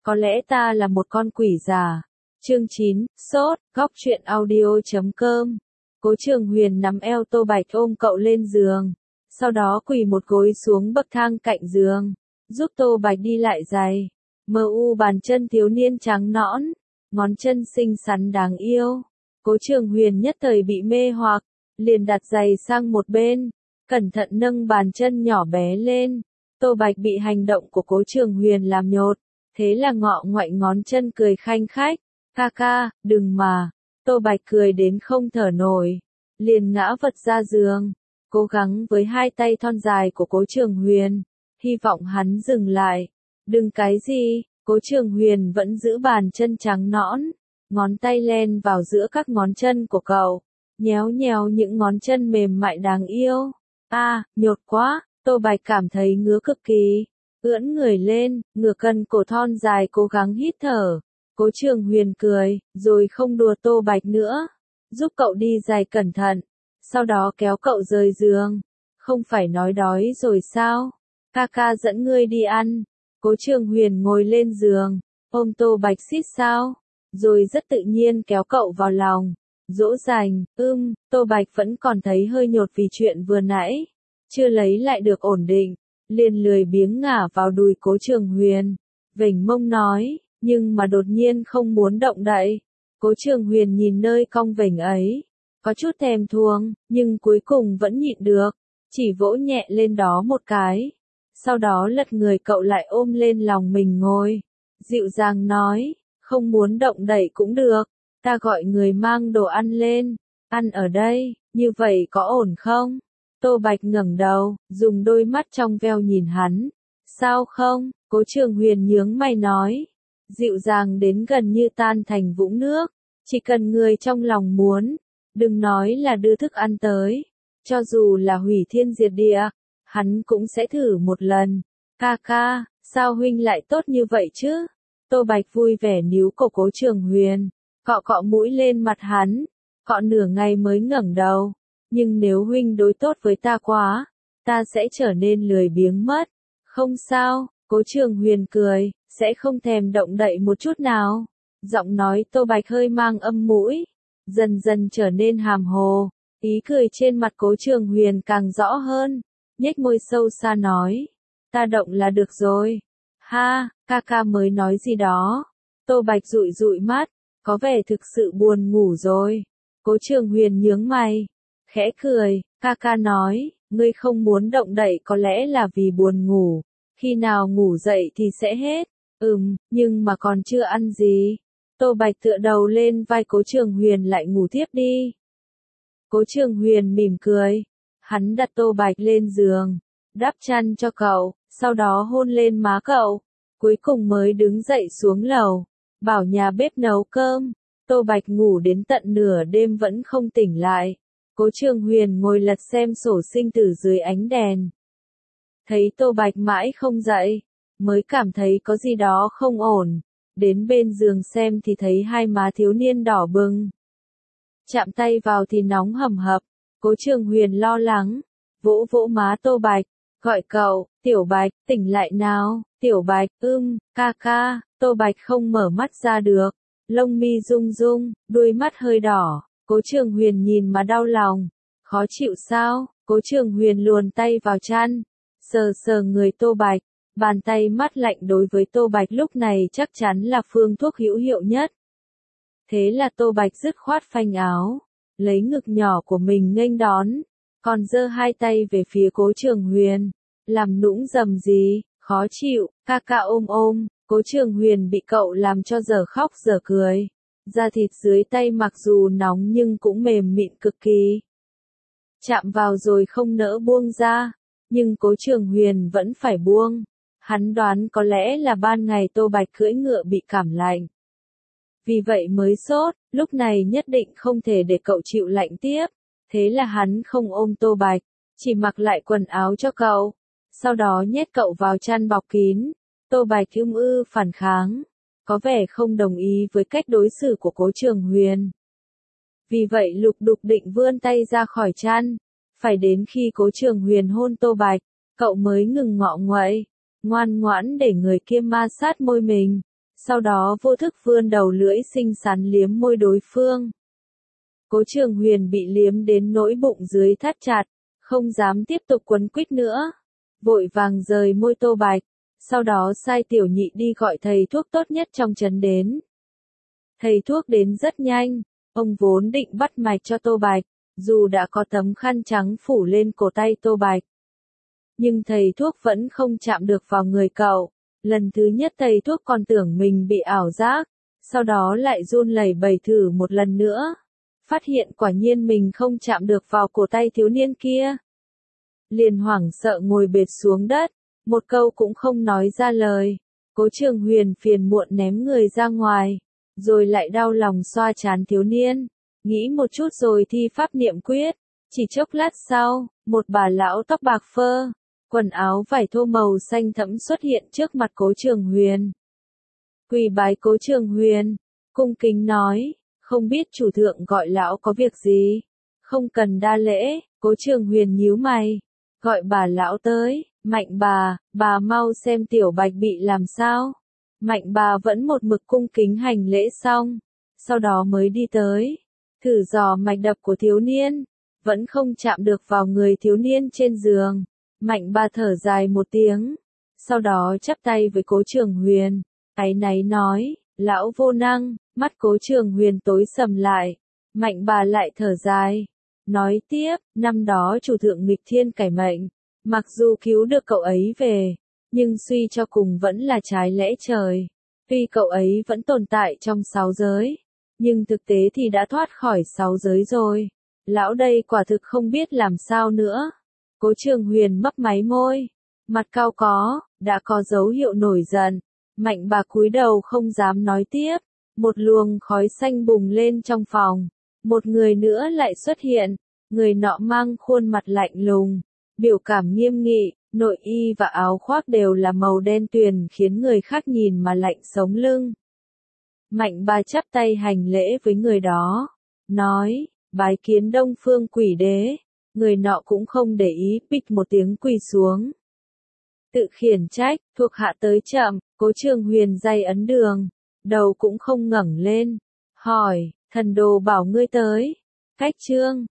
Có lẽ ta là một con quỷ già. Chương 9, sốt, góc truyện audio.com. Cố Trường Huyền nắm eo Tô Bạch ôm cậu lên giường, sau đó quỳ một gối xuống bậc thang cạnh giường, giúp Tô Bạch đi lại giày. Bàn chân thiếu niên trắng nõn, ngón chân xinh xắn đáng yêu. Cố Trường Huyền nhất thời bị mê hoặc, liền đặt giày sang một bên, cẩn thận nâng bàn chân nhỏ bé lên. Tô Bạch bị hành động của Cố Trường Huyền làm nhột, thế là ngọ ngoạnh ngón chân cười khanh khách. Ca ca, đừng mà. Tô Bạch cười đến không thở nổi, liền ngã vật ra giường, cố gắng với hai tay thon dài của Cố Trường Huyền, hy vọng hắn dừng lại. Đừng cái gì, Cố Trường Huyền vẫn giữ bàn chân trắng nõn, ngón tay len vào giữa các ngón chân của cậu, nhéo nhéo những ngón chân mềm mại đáng yêu. Nhột quá, Tô Bạch cảm thấy ngứa cực kỳ, ưỡn người lên, ngửa cân cổ thon dài cố gắng hít thở. Cố Trường Huyền cười, rồi không đùa Tô Bạch nữa, giúp cậu đi giày cẩn thận, sau đó kéo cậu rời giường. Không phải nói đói rồi sao? Ca ca dẫn ngươi đi ăn. Cố Trường Huyền ngồi lên giường, ôm Tô Bạch xít sao, rồi rất tự nhiên kéo cậu vào lòng, dỗ dành. Tô Bạch vẫn còn thấy hơi nhột vì chuyện vừa nãy, chưa lấy lại được ổn định, liền lười biếng ngả vào đùi Cố Trường Huyền, vểnh mông nói, nhưng mà đột nhiên không muốn động đậy. Cố Trường Huyền nhìn nơi cong vểnh ấy, có chút thèm thuồng, nhưng cuối cùng vẫn nhịn được, chỉ vỗ nhẹ lên đó một cái, sau đó lật người cậu lại ôm lên lòng mình ngồi, dịu dàng nói, không muốn động đậy cũng được, ta gọi người mang đồ ăn lên, ăn ở đây, như vậy có ổn không? Tô Bạch ngẩng đầu, dùng đôi mắt trong veo nhìn hắn. Sao không? Cố Trường Huyền nhướng mày nói, dịu dàng đến gần như tan thành vũng nước, chỉ cần người trong lòng muốn, đừng nói là đưa thức ăn tới, cho dù là hủy thiên diệt địa, hắn cũng sẽ thử một lần. Ca ca, sao huynh lại tốt như vậy chứ? Tô Bạch vui vẻ níu cổ Cố Trường Huyền, cọ cọ mũi lên mặt hắn, cọ nửa ngày mới ngẩng đầu, nhưng nếu huynh đối tốt với ta quá, ta sẽ trở nên lười biếng mất. Không sao, Cố Trường Huyền cười, sẽ không thèm động đậy một chút nào. Giọng nói Tô Bạch hơi mang âm mũi, dần dần trở nên hàm hồ, ý cười trên mặt Cố Trường Huyền càng rõ hơn, nhếch môi sâu xa nói, ta động là được rồi. Ha, ca ca mới nói gì đó. Tô Bạch dụi dụi mắt, có vẻ thực sự buồn ngủ rồi. Cố Trường Huyền nhướng mày, khẽ cười, ca ca nói, ngươi không muốn động đậy có lẽ là vì buồn ngủ, khi nào ngủ dậy thì sẽ hết. Nhưng mà còn chưa ăn gì. Tô Bạch tựa đầu lên vai Cố Trường Huyền lại ngủ tiếp đi. Cố Trường Huyền mỉm cười, hắn đặt Tô Bạch lên giường, đắp chăn cho cậu, sau đó hôn lên má cậu, cuối cùng mới đứng dậy xuống lầu, bảo nhà bếp nấu cơm. Tô Bạch ngủ đến tận nửa đêm vẫn không tỉnh lại. Cố Trường Huyền ngồi lật xem sổ sinh tử dưới ánh đèn. Thấy Tô Bạch mãi không dậy, mới cảm thấy có gì đó không ổn, đến bên giường xem thì thấy hai má thiếu niên đỏ bừng. Chạm tay vào thì nóng hầm hập, Cố Trường Huyền lo lắng, vỗ vỗ má Tô Bạch, gọi cậu, Tiểu Bạch, tỉnh lại nào. Tiểu Bạch, ca ca. Tô Bạch không mở mắt ra được, lông mi rung rung, đuôi mắt hơi đỏ. Cố Trường Huyền nhìn mà đau lòng, khó chịu sao? Cố Trường Huyền luồn tay vào chăn, sờ sờ người Tô Bạch, bàn tay mát lạnh đối với Tô Bạch lúc này chắc chắn là phương thuốc hữu hiệu nhất. Thế là Tô Bạch dứt khoát phanh áo, lấy ngực nhỏ của mình nghênh đón, còn giơ hai tay về phía Cố Trường Huyền, làm nũng dầm gì, khó chịu, ca ca ôm. Cố Trường Huyền bị cậu làm cho dở khóc dở cười, da thịt dưới tay mặc dù nóng nhưng cũng mềm mịn cực kỳ. Chạm vào rồi không nỡ buông ra, nhưng Cố Trường Huyền vẫn phải buông. Hắn đoán có lẽ là ban ngày Tô Bạch cưỡi ngựa bị cảm lạnh, vì vậy mới sốt, lúc này nhất định không thể để cậu chịu lạnh tiếp. Thế là hắn không ôm Tô Bạch, chỉ mặc lại quần áo cho cậu, sau đó nhét cậu vào chăn bọc kín. Tô Bạch phản kháng, có vẻ không đồng ý với cách đối xử của Cố Trường Huyền. Vì vậy Lục Đục định vươn tay ra khỏi chăn, phải đến khi Cố Trường Huyền hôn Tô Bạch, cậu mới ngừng ngọ nguậy, ngoan ngoãn để người kia ma sát môi mình. sau đó vô thức vươn đầu lưỡi xinh xắn liếm môi đối phương. Cố Trường Huyền bị liếm đến nỗi bụng dưới thắt chặt, không dám tiếp tục quấn quýt nữa, vội vàng rời môi Tô Bạch, sau đó sai tiểu nhị đi gọi thầy thuốc tốt nhất trong trấn đến. Thầy thuốc đến rất nhanh, ông vốn định bắt mạch cho Tô Bạch, dù đã có tấm khăn trắng phủ lên cổ tay Tô Bạch. Nhưng thầy thuốc vẫn không chạm được vào người cậu, lần thứ nhất thầy thuốc còn tưởng mình bị ảo giác, sau đó lại run lẩy bẩy thử một lần nữa, phát hiện quả nhiên mình không chạm được vào cổ tay thiếu niên kia. Liền hoảng sợ ngồi bệt xuống đất, một câu cũng không nói ra lời. Cố Trường Huyền phiền muộn ném người ra ngoài, rồi lại đau lòng xoa trán thiếu niên, nghĩ một chút rồi thi pháp niệm quyết. Chỉ chốc lát sau, một bà lão tóc bạc phơ, quần áo vải thô màu xanh thẫm xuất hiện trước mặt Cố Trường Huyền. Quỳ bái Cố Trường Huyền, cung kính nói, không biết chủ thượng gọi lão có việc gì? Không cần đa lễ. Cố Trường Huyền nhíu mày, gọi bà lão tới. Mạnh bà mau xem tiểu Bạch bị làm sao. Mạnh bà vẫn một mực cung kính hành lễ xong, sau đó mới đi tới, thử dò mạch đập của thiếu niên, vẫn không chạm được vào người thiếu niên trên giường. Mạnh bà thở dài một tiếng, sau đó chắp tay với Cố Trường Huyền, áy náy nói, lão vô năng. Mắt Cố Trường Huyền tối sầm lại, Mạnh bà lại thở dài, nói tiếp, năm đó chủ thượng nghịch thiên cải mệnh, mặc dù cứu được cậu ấy về, nhưng suy cho cùng vẫn là trái lẽ trời. Tuy cậu ấy vẫn tồn tại trong 6 giới, nhưng thực tế thì đã thoát khỏi 6 giới rồi. Lão đây quả thực không biết làm sao nữa. Cố Trường Huyền mấp máy môi, mặt cau có, đã có dấu hiệu nổi giận. Mạnh bà cúi đầu không dám nói tiếp. Một luồng khói xanh bùng lên trong phòng, một người nữa lại xuất hiện, người nọ mang khuôn mặt lạnh lùng, biểu cảm nghiêm nghị, nội y và áo khoác đều là màu đen tuyền khiến người khác nhìn mà lạnh sống lưng. Mạnh bà chắp tay hành lễ với người đó, nói, bái kiến Đông Phương Quỷ Đế. Người nọ cũng không để ý, bịch một tiếng quỳ xuống. Tự khiển trách, thuộc hạ tới chậm. Cố Trường Huyền day ấn đường, đầu cũng không ngẩng lên, hỏi, thần đồ bảo ngươi tới. Cách chương